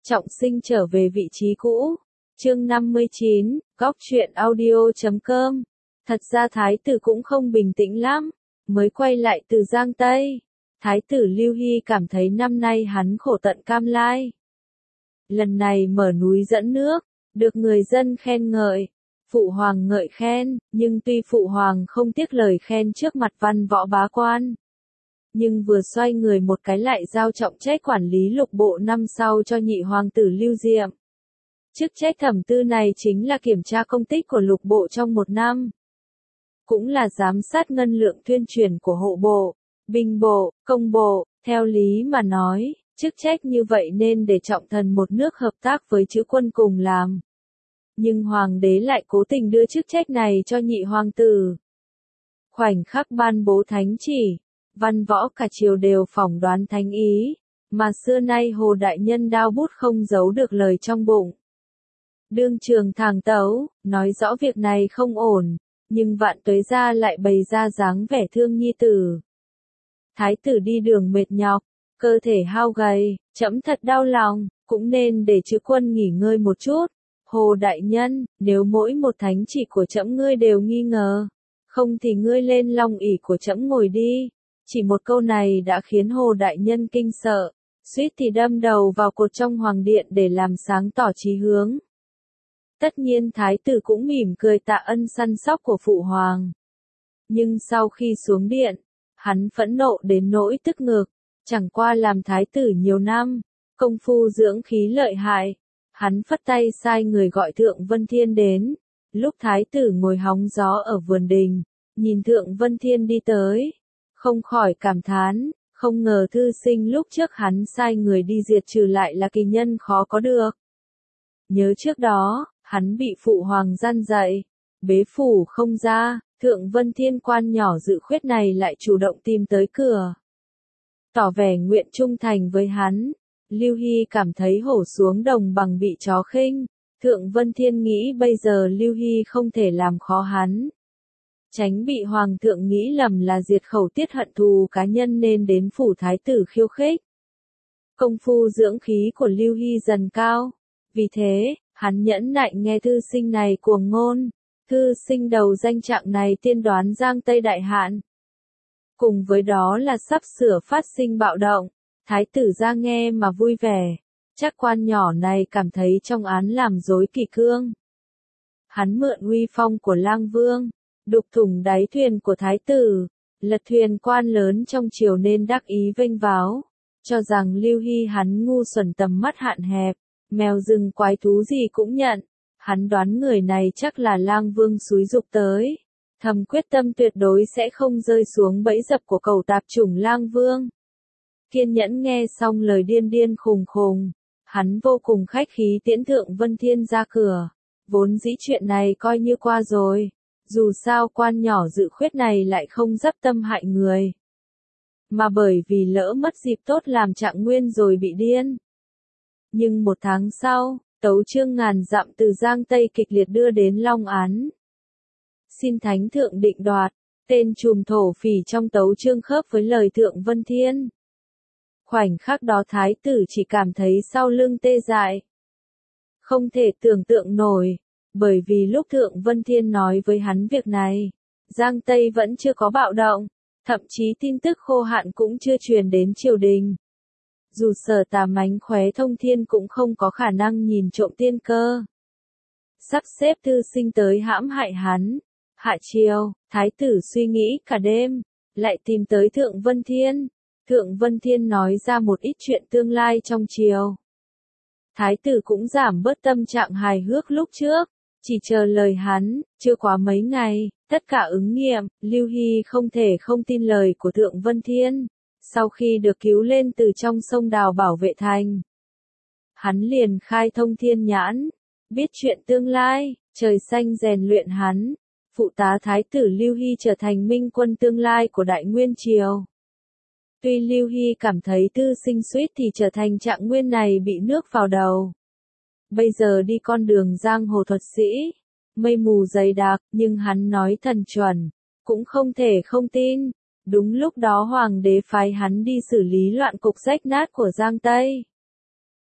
Trọng sinh trở về vị trí cũ. Chương 59, Góc truyện audio.com. Thật ra thái tử cũng không bình tĩnh lắm, mới quay lại từ Giang Tây. Thái tử Lưu Hy cảm thấy năm nay hắn khổ tận cam lai. Lần này mở núi dẫn nước, được người dân khen ngợi. Phụ hoàng ngợi khen, nhưng tuy phụ hoàng không tiếc lời khen trước mặt văn võ bá quan, nhưng vừa xoay người một cái lại giao trọng trách quản lý lục bộ năm sau cho nhị hoàng tử Lưu Diệm. Chức trách thẩm tư này chính là kiểm tra công tích của lục bộ trong một năm, cũng là giám sát ngân lượng tuyên truyền của hộ bộ, binh bộ, công bộ. Theo lý mà nói, chức trách như vậy nên để trọng thần một nước hợp tác với chữ quân cùng làm. Nhưng hoàng đế lại cố tình đưa chức trách này cho nhị hoàng tử. Khoảnh khắc ban bố thánh chỉ, văn võ cả triều đều phỏng đoán thánh ý, mà xưa nay Hồ đại nhân đao bút không giấu được lời trong bụng. Đương trường thàng tấu, nói rõ việc này không ổn, nhưng Vạn Tuế gia lại bày ra dáng vẻ thương nhi tử. Thái tử đi đường mệt nhọc, cơ thể hao gầy, trẫm thật đau lòng, cũng nên để chữ quân nghỉ ngơi một chút. Hồ đại nhân, nếu mỗi một thánh chỉ của trẫm ngươi đều nghi ngờ, không thì ngươi lên long ỷ của trẫm ngồi đi. Chỉ một câu này đã khiến Hồ đại nhân kinh sợ, suýt thì đâm đầu vào cột trong hoàng điện để làm sáng tỏ chí hướng. Tất nhiên thái tử cũng mỉm cười tạ ân săn sóc của phụ hoàng. Nhưng sau khi xuống điện, hắn phẫn nộ đến nỗi tức ngực, chẳng qua làm thái tử nhiều năm, công phu dưỡng khí lợi hại. Hắn phất tay sai người gọi Thượng Vân Thiên đến. Lúc thái tử ngồi hóng gió ở vườn đình, nhìn Thượng Vân Thiên đi tới, không khỏi cảm thán, không ngờ thư sinh lúc trước hắn sai người đi diệt trừ lại là kỳ nhân khó có được. Nhớ trước đó, hắn bị phụ hoàng gian dạy, bế phủ không ra, Thượng Vân Thiên quan nhỏ dự khuyết này lại chủ động tìm tới cửa, tỏ vẻ nguyện trung thành với hắn. Lưu Hy cảm thấy hổ xuống đồng bằng bị chó khinh. Thượng Vân Thiên nghĩ bây giờ Lưu Hy không thể làm khó hắn, tránh bị hoàng thượng nghĩ lầm là diệt khẩu tiết hận thù cá nhân nên đến phủ thái tử khiêu khích. Công phu dưỡng khí của Lưu Hy dần cao, vì thế, hắn nhẫn nại nghe thư sinh này cuồng ngôn. Thư sinh đầu danh trạng này tiên đoán Giang Tây đại hạn, cùng với đó là sắp sửa phát sinh bạo động. Thái tử ra nghe mà vui vẻ, chắc quan nhỏ này cảm thấy trong án làm rối kỷ cương. Hắn mượn uy phong của lang vương, đục thủng đáy thuyền của thái tử, lật thuyền quan lớn trong triều nên đắc ý vênh váo, cho rằng Lưu Hy hắn ngu xuẩn tầm mắt hạn hẹp, mèo rừng quái thú gì cũng nhận. Hắn đoán người này chắc là lang vương xúi giục tới, thầm quyết tâm tuyệt đối sẽ không rơi xuống bẫy dập của cẩu tạp chủng lang vương. Kiên nhẫn nghe xong lời điên điên khùng khùng, hắn vô cùng khách khí tiễn Thượng Vân Thiên ra cửa. Vốn dĩ chuyện này coi như qua rồi, dù sao quan nhỏ dự khuyết này lại không dấp tâm hại người, mà bởi vì lỡ mất dịp tốt làm Trạng Nguyên rồi bị điên. Nhưng một tháng sau, tấu chương ngàn dặm từ Giang Tây kịch liệt đưa đến Long Án. Xin Thánh Thượng định đoạt, tên trùm thổ phỉ trong tấu chương khớp với lời Thượng Vân Thiên. Khoảnh khắc đó thái tử chỉ cảm thấy sau lưng tê dại. Không thể tưởng tượng nổi, bởi vì lúc Thượng Vân Thiên nói với hắn việc này, Giang Tây vẫn chưa có bạo động, thậm chí tin tức khô hạn cũng chưa truyền đến triều đình. Dù Sở Tà mánh khóe thông thiên cũng không có khả năng nhìn trộm tiên cơ, sắp xếp thư sinh tới hãm hại hắn. Hạ triều, thái tử suy nghĩ cả đêm, lại tìm tới Thượng Vân Thiên. Thượng Vân Thiên nói ra một ít chuyện tương lai trong triều. Thái tử cũng giảm bớt tâm trạng hài hước lúc trước, chỉ chờ lời hắn. Chưa quá mấy ngày, tất cả ứng nghiệm. Lưu Hy không thể không tin lời của Thượng Vân Thiên. Sau khi được cứu lên từ trong sông đào bảo vệ thành, hắn liền khai thông thiên nhãn, biết chuyện tương lai. Trời xanh rèn luyện hắn, phụ tá thái tử Lưu Hy trở thành minh quân tương lai của Đại Nguyên triều. Tuy Lưu Hy cảm thấy tư sinh suýt thì trở thành Trạng Nguyên này bị nước vào đầu. Bây giờ đi con đường giang hồ thuật sĩ, mây mù dày đặc, nhưng hắn nói thần chuẩn, cũng không thể không tin. Đúng lúc đó hoàng đế phái hắn đi xử lý loạn cục rách nát của Giang Tây.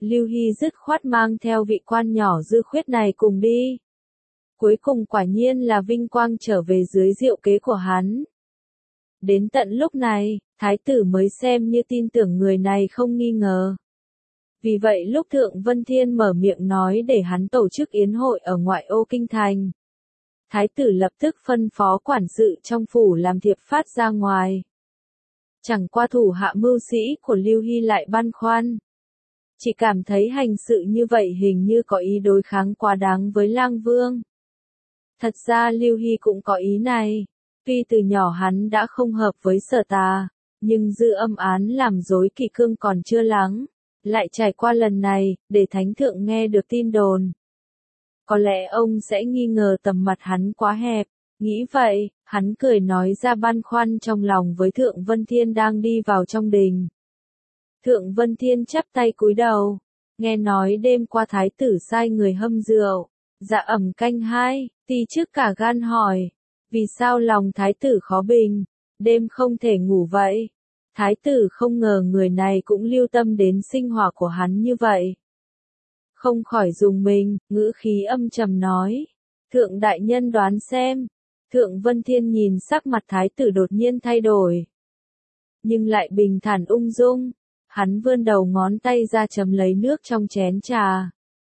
Lưu Hy dứt khoát mang theo vị quan nhỏ dư khuyết này cùng đi. Cuối cùng quả nhiên là vinh quang trở về dưới diệu kế của hắn. Đến tận lúc này, thái tử mới xem như tin tưởng người này không nghi ngờ. Vì vậy lúc Thượng Vân Thiên mở miệng nói để hắn tổ chức yến hội ở ngoại ô kinh thành, thái tử lập tức phân phó quản sự trong phủ làm thiệp phát ra ngoài. Chẳng qua thủ hạ mưu sĩ của Lưu Hy lại băn khoăn. Chỉ cảm thấy hành sự như vậy hình như có ý đối kháng quá đáng với Lang Vương. Thật ra Lưu Hy cũng có ý này. Tuy từ nhỏ hắn đã không hợp với Sở Tà, nhưng dư âm án làm rối kỷ cương còn chưa lắng. Lại trải qua lần này, để thánh thượng nghe được tin đồn. Có lẽ ông sẽ nghi ngờ tầm mặt hắn quá hẹp. Nghĩ vậy, hắn cười nói ra băn khoăn trong lòng với Thượng Vân Thiên đang đi vào trong đình. Thượng Vân Thiên chắp tay cúi đầu, nghe nói đêm qua thái tử sai người hâm rượu, dạ ẩm canh hai, ti trước cả gan hỏi, vì sao lòng thái tử khó bình, đêm không thể ngủ vậy. Thái tử không ngờ người này cũng lưu tâm đến sinh hoạt của hắn như vậy. Không khỏi rùng mình, ngữ khí âm trầm nói, Thượng đại nhân đoán xem. Thượng Vân Thiên nhìn sắc mặt thái tử đột nhiên thay đổi, nhưng lại bình thản ung dung. Hắn vươn đầu ngón tay ra chấm lấy nước trong chén trà.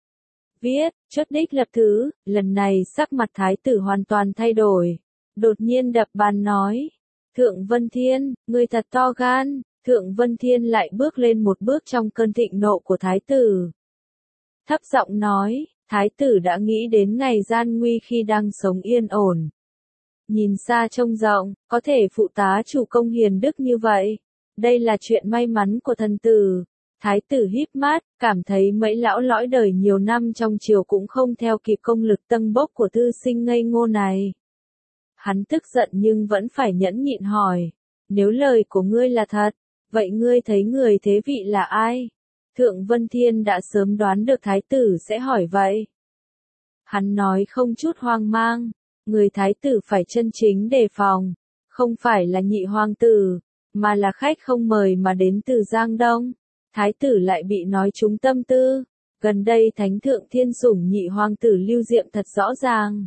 Viết, chốt đích lập thứ, lần này sắc mặt thái tử hoàn toàn thay đổi. Đột nhiên đập bàn nói, Thượng Vân Thiên, ngươi thật to gan. Thượng Vân Thiên lại bước lên một bước trong cơn thịnh nộ của thái tử. Thấp giọng nói, thái tử đã nghĩ đến ngày gian nguy khi đang sống yên ổn. Nhìn xa trông rộng, có thể phụ tá chủ công hiền đức như vậy. Đây là chuyện may mắn của thần tử. Thái tử híp mắt, cảm thấy mấy lão lõi đời nhiều năm trong triều cũng không theo kịp công lực tâng bốc của thư sinh ngây ngô này. Hắn tức giận nhưng vẫn phải nhẫn nhịn hỏi, nếu lời của ngươi là thật, vậy ngươi thấy người thế vị là ai? Thượng Vân Thiên đã sớm đoán được thái tử sẽ hỏi vậy. Hắn nói không chút hoang mang, người thái tử phải chân chính đề phòng, không phải là nhị hoàng tử, mà là khách không mời mà đến từ Giang Đông. Thái tử lại bị nói trúng tâm tư, gần đây thánh thượng thiên sủng nhị hoàng tử Lưu Diệm thật rõ ràng.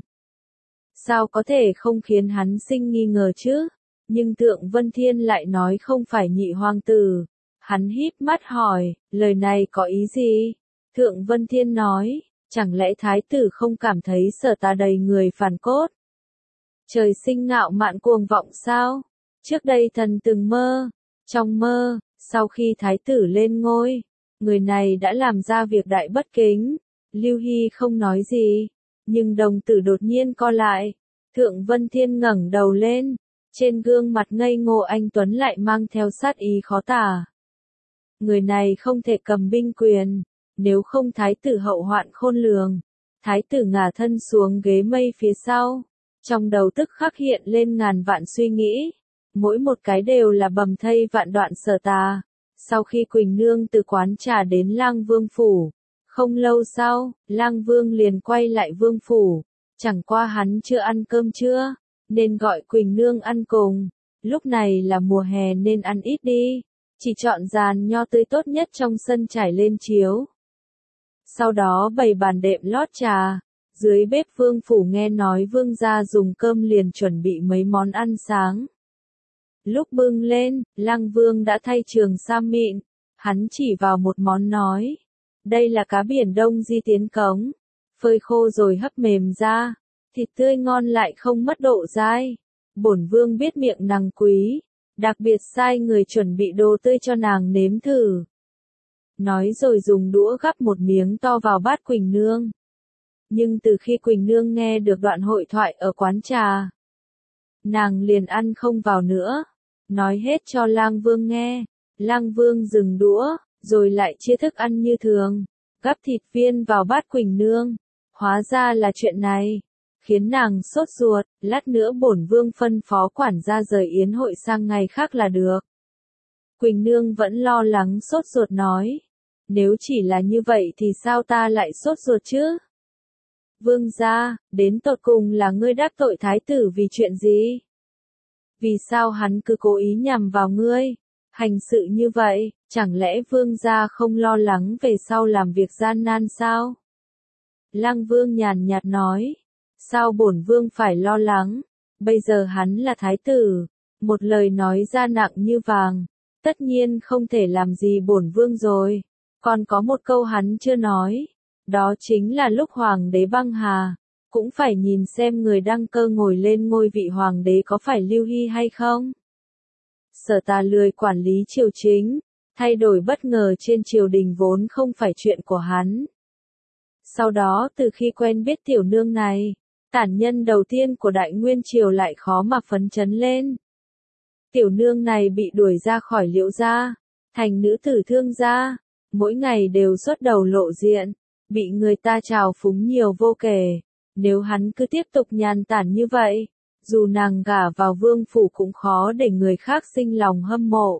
Sao có thể không khiến hắn sinh nghi ngờ chứ? Nhưng Thượng Vân Thiên lại nói không phải nhị hoàng tử. Hắn híp mắt hỏi, lời này có ý gì? Thượng Vân Thiên nói, chẳng lẽ thái tử không cảm thấy Sở Tà đầy người phản cốt? Trời sinh ngạo mạn cuồng vọng sao? Trước đây thần từng mơ, trong mơ, sau khi thái tử lên ngôi, người này đã làm ra việc đại bất kính. Lưu Hy không nói gì, nhưng đồng tử đột nhiên co lại. Thượng Vân Thiên ngẩng đầu lên, trên gương mặt ngây ngô anh tuấn lại mang theo sát ý khó tả. Người này không thể cầm binh quyền, nếu không thái tử hậu hoạn khôn lường. Thái tử ngả thân xuống ghế mây phía sau, trong đầu tức khắc hiện lên ngàn vạn suy nghĩ. Mỗi một cái đều là bầm thây vạn đoạn Sở Tà. Sau khi Quỳnh Nương từ quán trà đến Lang Vương phủ, không lâu sau, Lang Vương liền quay lại Vương phủ. Chẳng qua hắn chưa ăn cơm trưa, nên gọi Quỳnh Nương ăn cùng. Lúc này là mùa hè nên ăn ít đi, chỉ chọn dàn nho tươi tốt nhất trong sân trải lên chiếu. Sau đó bày bàn đệm lót trà. Dưới bếp Vương phủ nghe nói Vương gia dùng cơm liền chuẩn bị mấy món ăn sáng. Lúc bưng lên, Lang Vương đã thay trường sam mịn, hắn chỉ vào một món nói, đây là cá biển đông di tiến cống, phơi khô rồi hấp mềm ra, thịt tươi ngon lại không mất độ dai. Bổn Vương biết miệng nàng quý, đặc biệt sai người chuẩn bị đồ tươi cho nàng nếm thử. Nói rồi dùng đũa gắp một miếng to vào bát Quỳnh Nương. Nhưng từ khi Quỳnh Nương nghe được đoạn hội thoại ở quán trà, nàng liền ăn không vào nữa. Nói hết cho Lang Vương nghe. Lang Vương dừng đũa, rồi lại chia thức ăn như thường, gắp thịt viên vào bát Quỳnh Nương. Hóa ra là chuyện này, khiến nàng sốt ruột. Lát nữa bổn Vương phân phó quản gia rời yến hội sang ngày khác là được. Quỳnh Nương vẫn lo lắng sốt ruột nói, nếu chỉ là như vậy thì sao ta lại sốt ruột chứ? Vương gia, đến tột cùng là ngươi đắc tội thái tử vì chuyện gì? Vì sao hắn cứ cố ý nhằm vào ngươi? Hành sự như vậy, Chẳng lẽ vương gia không lo lắng về sau làm việc gian nan sao? Lăng Vương nhàn nhạt nói, sao bổn vương phải lo lắng, bây giờ hắn là thái tử, một lời nói ra nặng như vàng, tất nhiên không thể làm gì bổn vương rồi. Còn có một câu hắn chưa nói, đó chính là lúc hoàng đế băng hà, cũng phải nhìn xem người đăng cơ ngồi lên ngôi vị hoàng đế có phải Lưu Hy hay không. Sở Tà lười quản lý triều chính, thay đổi bất ngờ trên triều đình vốn không phải chuyện của hắn. Sau đó từ khi quen biết tiểu nương này, tản nhân đầu tiên của Đại Nguyên Triều lại khó mà phấn chấn lên. Tiểu nương này bị đuổi ra khỏi Liễu gia, thành nữ tử Thương gia, mỗi ngày đều xuất đầu lộ diện, bị người ta trào phúng nhiều vô kể. Nếu hắn cứ tiếp tục nhàn tản như vậy, dù nàng gả vào vương phủ cũng khó để người khác sinh lòng hâm mộ.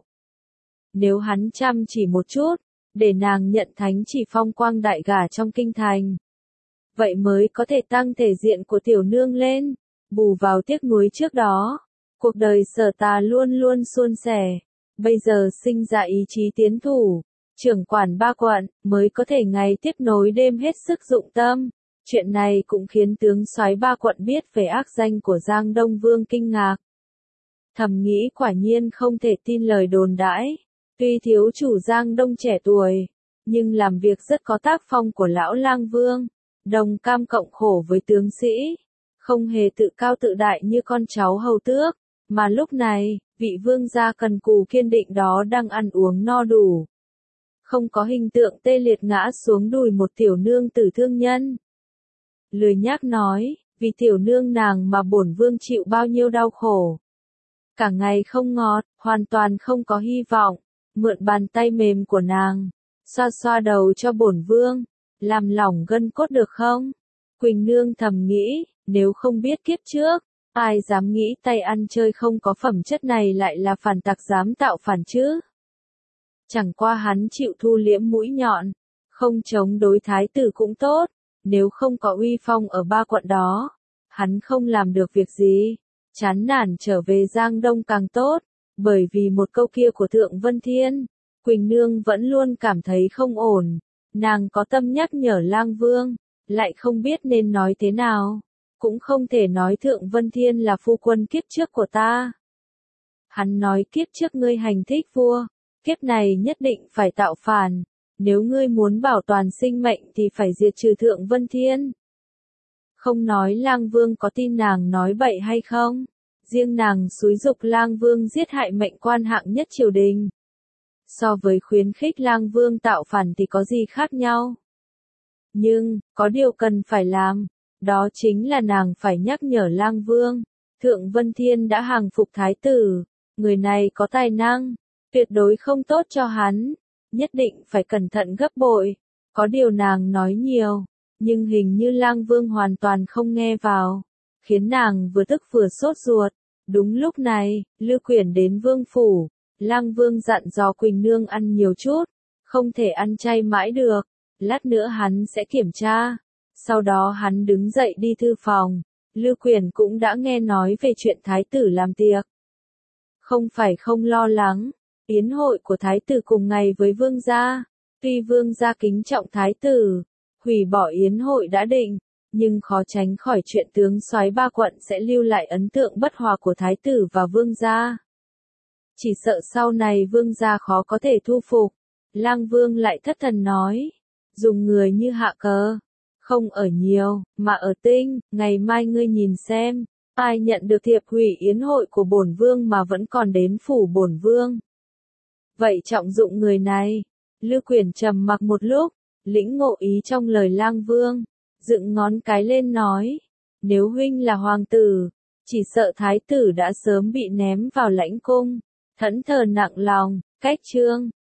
Nếu hắn chăm chỉ một chút, để nàng nhận thánh chỉ phong quang đại gả trong kinh thành, vậy mới có thể tăng thể diện của tiểu nương lên, bù vào tiếc nuối trước đó. Cuộc đời Sở Tà luôn luôn suôn sẻ, bây giờ sinh ra ý chí tiến thủ, trưởng quản 3 quận, mới có thể ngày tiếp nối đêm hết sức dụng tâm. Chuyện này cũng khiến tướng soái 3 quận biết về ác danh của Giang Đông Vương kinh ngạc. Thầm nghĩ quả nhiên không thể tin lời đồn đãi, tuy thiếu chủ Giang Đông trẻ tuổi, nhưng làm việc rất có tác phong của lão lang vương, đồng cam cộng khổ với tướng sĩ, không hề tự cao tự đại như con cháu hầu tước, mà lúc này, vị vương gia cần cù kiên định đó đang ăn uống no đủ. Không có hình tượng tê liệt ngã xuống đùi một tiểu nương tử thương nhân. Lười nhác nói, vì tiểu nương nàng mà bổn vương chịu bao nhiêu đau khổ. Cả ngày không ngọt, hoàn toàn không có hy vọng, mượn bàn tay mềm của nàng, xoa xoa đầu cho bổn vương, làm lỏng gân cốt được không? Quỳnh nương thầm nghĩ, nếu không biết kiếp trước, ai dám nghĩ tay ăn chơi không có phẩm chất này lại là phản tặc dám tạo phản chứ? Chẳng qua hắn chịu thu liễm mũi nhọn, không chống đối thái tử cũng tốt, nếu không có uy phong ở 3 quận đó, hắn không làm được việc gì, chán nản trở về Giang Đông càng tốt, bởi vì một câu kia của Thượng Vân Thiên, Quỳnh Nương vẫn luôn cảm thấy không ổn, nàng có tâm nhắc nhở Lang Vương, lại không biết nên nói thế nào, cũng không thể nói Thượng Vân Thiên là phu quân kiếp trước của ta. Hắn nói kiếp trước ngươi hành thích vua, kiếp này nhất định phải tạo phản, nếu ngươi muốn bảo toàn sinh mệnh thì phải diệt trừ Thượng Vân Thiên. Không nói Lang Vương có tin nàng nói bậy hay không, riêng nàng xúi giục Lang Vương giết hại mệnh quan hạng nhất triều đình. So với khuyến khích Lang Vương tạo phản thì có gì khác nhau. Nhưng, có điều cần phải làm, đó chính là nàng phải nhắc nhở Lang Vương, Thượng Vân Thiên đã hàng phục thái tử, người này có tài năng, tuyệt đối không tốt cho hắn, nhất định phải cẩn thận gấp bội. Có điều nàng nói nhiều, nhưng hình như Lang Vương hoàn toàn không nghe vào, khiến nàng vừa tức vừa sốt ruột. Đúng lúc này, Lư Quyển đến vương phủ, Lang Vương dặn dò Quỳnh Nương ăn nhiều chút, không thể ăn chay mãi được, lát nữa hắn sẽ kiểm tra. Sau đó hắn đứng dậy đi thư phòng, Lư Quyển cũng đã nghe nói về chuyện thái tử làm tiệc. Không phải không lo lắng, yến hội của thái tử cùng ngày với vương gia, tuy vương gia kính trọng thái tử, hủy bỏ yến hội đã định, nhưng khó tránh khỏi chuyện tướng soái 3 quận sẽ lưu lại ấn tượng bất hòa của thái tử và vương gia. Chỉ sợ sau này vương gia khó có thể thu phục. Lang Vương lại thất thần nói, dùng người như Hạ Cờ, không ở nhiều, mà ở tinh, ngày mai ngươi nhìn xem, ai nhận được thiệp hủy yến hội của bổn vương mà vẫn còn đến phủ bổn vương. Vậy trọng dụng người này. Lư Quyển trầm mặc một lúc, lĩnh ngộ ý trong lời Lang Vương, dựng ngón cái lên nói, nếu huynh là hoàng tử, chỉ sợ thái tử đã sớm bị ném vào lãnh cung. Thẫn thờ nặng lòng, cách chương